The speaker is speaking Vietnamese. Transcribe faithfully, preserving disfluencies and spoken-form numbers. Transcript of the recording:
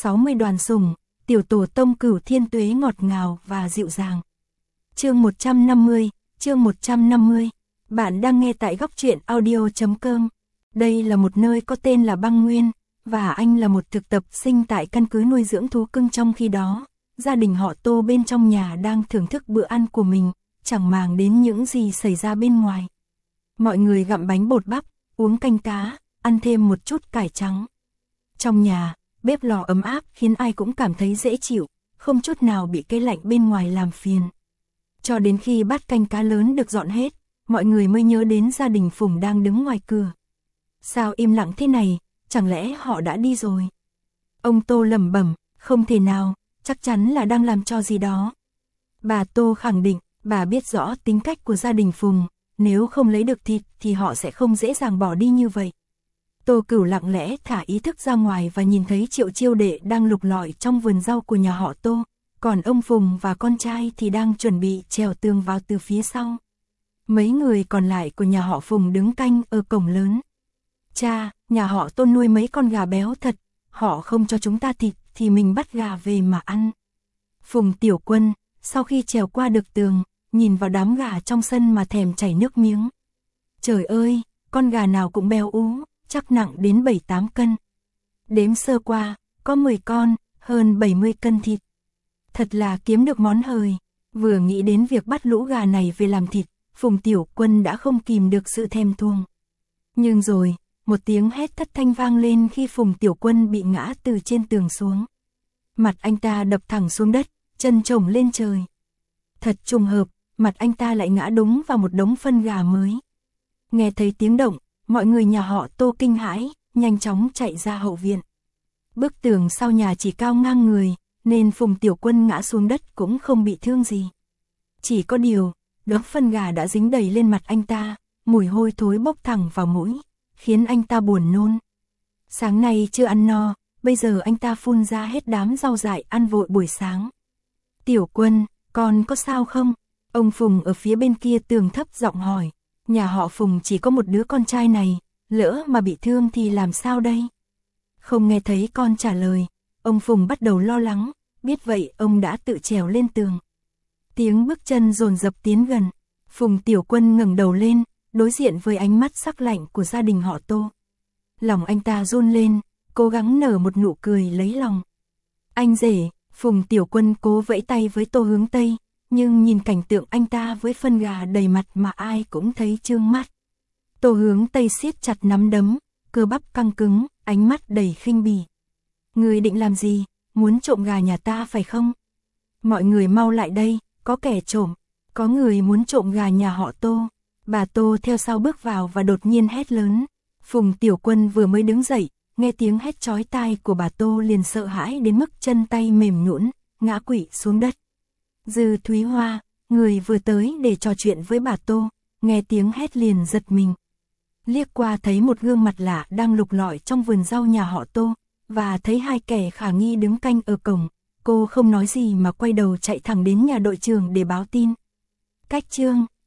sáu mươi đoàn sủng, tiểu tổ tông Cửu Thiên Tuế ngọt ngào và dịu dàng. Chương một trăm năm mươi, chương một trăm năm mươi. Bạn đang nghe tại góc truyện audio chấm com. Đây là một nơi có tên là Băng Nguyên, và anh là một thực tập sinh tại căn cứ nuôi dưỡng thú cưng. Trong khi đó, gia đình họ Tô bên trong nhà đang thưởng thức bữa ăn của mình, chẳng màng đến những gì xảy ra bên ngoài. Mọi người gặm bánh bột bắp, uống canh cá, ăn thêm một chút cải trắng. Trong nhà, bếp lò ấm áp khiến ai cũng cảm thấy dễ chịu, không chút nào bị cái lạnh bên ngoài làm phiền. Cho đến khi bát canh cá lớn được dọn hết, mọi người mới nhớ đến gia đình Phùng đang đứng ngoài cửa. Sao im lặng thế này, chẳng lẽ họ đã đi rồi? Ông Tô lẩm bẩm, không thể nào, chắc chắn là đang làm trò gì đó. Bà Tô khẳng định, bà biết rõ tính cách của gia đình Phùng, nếu không lấy được thịt thì họ sẽ không dễ dàng bỏ đi như vậy. Tô Cửu lặng lẽ thả ý thức ra ngoài và nhìn thấy Triệu Chiêu Đệ đang lục lọi trong vườn rau của nhà họ Tô, còn ông Phùng và con trai thì đang chuẩn bị trèo tường vào từ phía sau. Mấy người còn lại của nhà họ Phùng đứng canh ở cổng lớn. Cha, nhà họ Tô nuôi mấy con gà béo thật, họ không cho chúng ta thịt thì mình bắt gà về mà ăn. Phùng Tiểu Quân, sau khi trèo qua được tường, nhìn vào đám gà trong sân mà thèm chảy nước miếng. Trời ơi, con gà nào cũng béo ú, chắc nặng đến bảy tám cân. Đếm sơ qua, có mười con, hơn bảy mươi cân thịt. Thật là kiếm được món hời. Vừa nghĩ đến việc bắt lũ gà này về làm thịt, Phùng Tiểu Quân đã không kìm được sự thèm thuồng. Nhưng rồi, một tiếng hét thất thanh vang lên khi Phùng Tiểu Quân bị ngã từ trên tường xuống. Mặt anh ta đập thẳng xuống đất, chân chồng lên trời. Thật trùng hợp, mặt anh ta lại ngã đúng vào một đống phân gà mới. Nghe thấy tiếng động, mọi người nhà họ Tô kinh hãi, nhanh chóng chạy ra hậu viện. Bức tường sau nhà chỉ cao ngang người, nên Phùng Tiểu Quân ngã xuống đất cũng không bị thương gì. Chỉ có điều, đống phân gà đã dính đầy lên mặt anh ta, mùi hôi thối bốc thẳng vào mũi, khiến anh ta buồn nôn. Sáng nay chưa ăn no, bây giờ anh ta phun ra hết đám rau dại ăn vội buổi sáng. Tiểu Quân, con có sao không? Ông Phùng ở phía bên kia tường thấp giọng hỏi. Nhà họ Phùng chỉ có một đứa con trai này, lỡ mà bị thương thì làm sao đây? Không nghe thấy con trả lời, ông Phùng bắt đầu lo lắng, biết vậy ông đã tự trèo lên tường. Tiếng bước chân dồn dập tiến gần, Phùng Tiểu Quân ngẩng đầu lên, đối diện với ánh mắt sắc lạnh của gia đình họ Tô. Lòng anh ta run lên, cố gắng nở một nụ cười lấy lòng. Anh rể, Phùng Tiểu Quân cố vẫy tay với Tô Hướng Tây, nhưng nhìn cảnh tượng anh ta với phân gà đầy mặt mà ai cũng thấy chướng mắt. Tô Hướng Tây siết chặt nắm đấm, cơ bắp căng cứng, ánh mắt đầy khinh bỉ. Người định làm gì, muốn trộm gà nhà ta phải không? Mọi người mau lại đây, có kẻ trộm, có người muốn trộm gà nhà họ Tô. Bà Tô theo sau bước vào và đột nhiên hét lớn. Phùng Tiểu Quân vừa mới đứng dậy, nghe tiếng hét chói tai của bà Tô liền sợ hãi đến mức chân tay mềm nhũn, ngã quỵ xuống đất. Dư Thúy Hoa, người vừa tới để trò chuyện với bà Tô, nghe tiếng hét liền giật mình. Liếc qua thấy một gương mặt lạ đang lục lọi trong vườn rau nhà họ Tô, và thấy hai kẻ khả nghi đứng canh ở cổng, cô không nói gì mà quay đầu chạy thẳng đến nhà đội trưởng để báo tin. Cách chương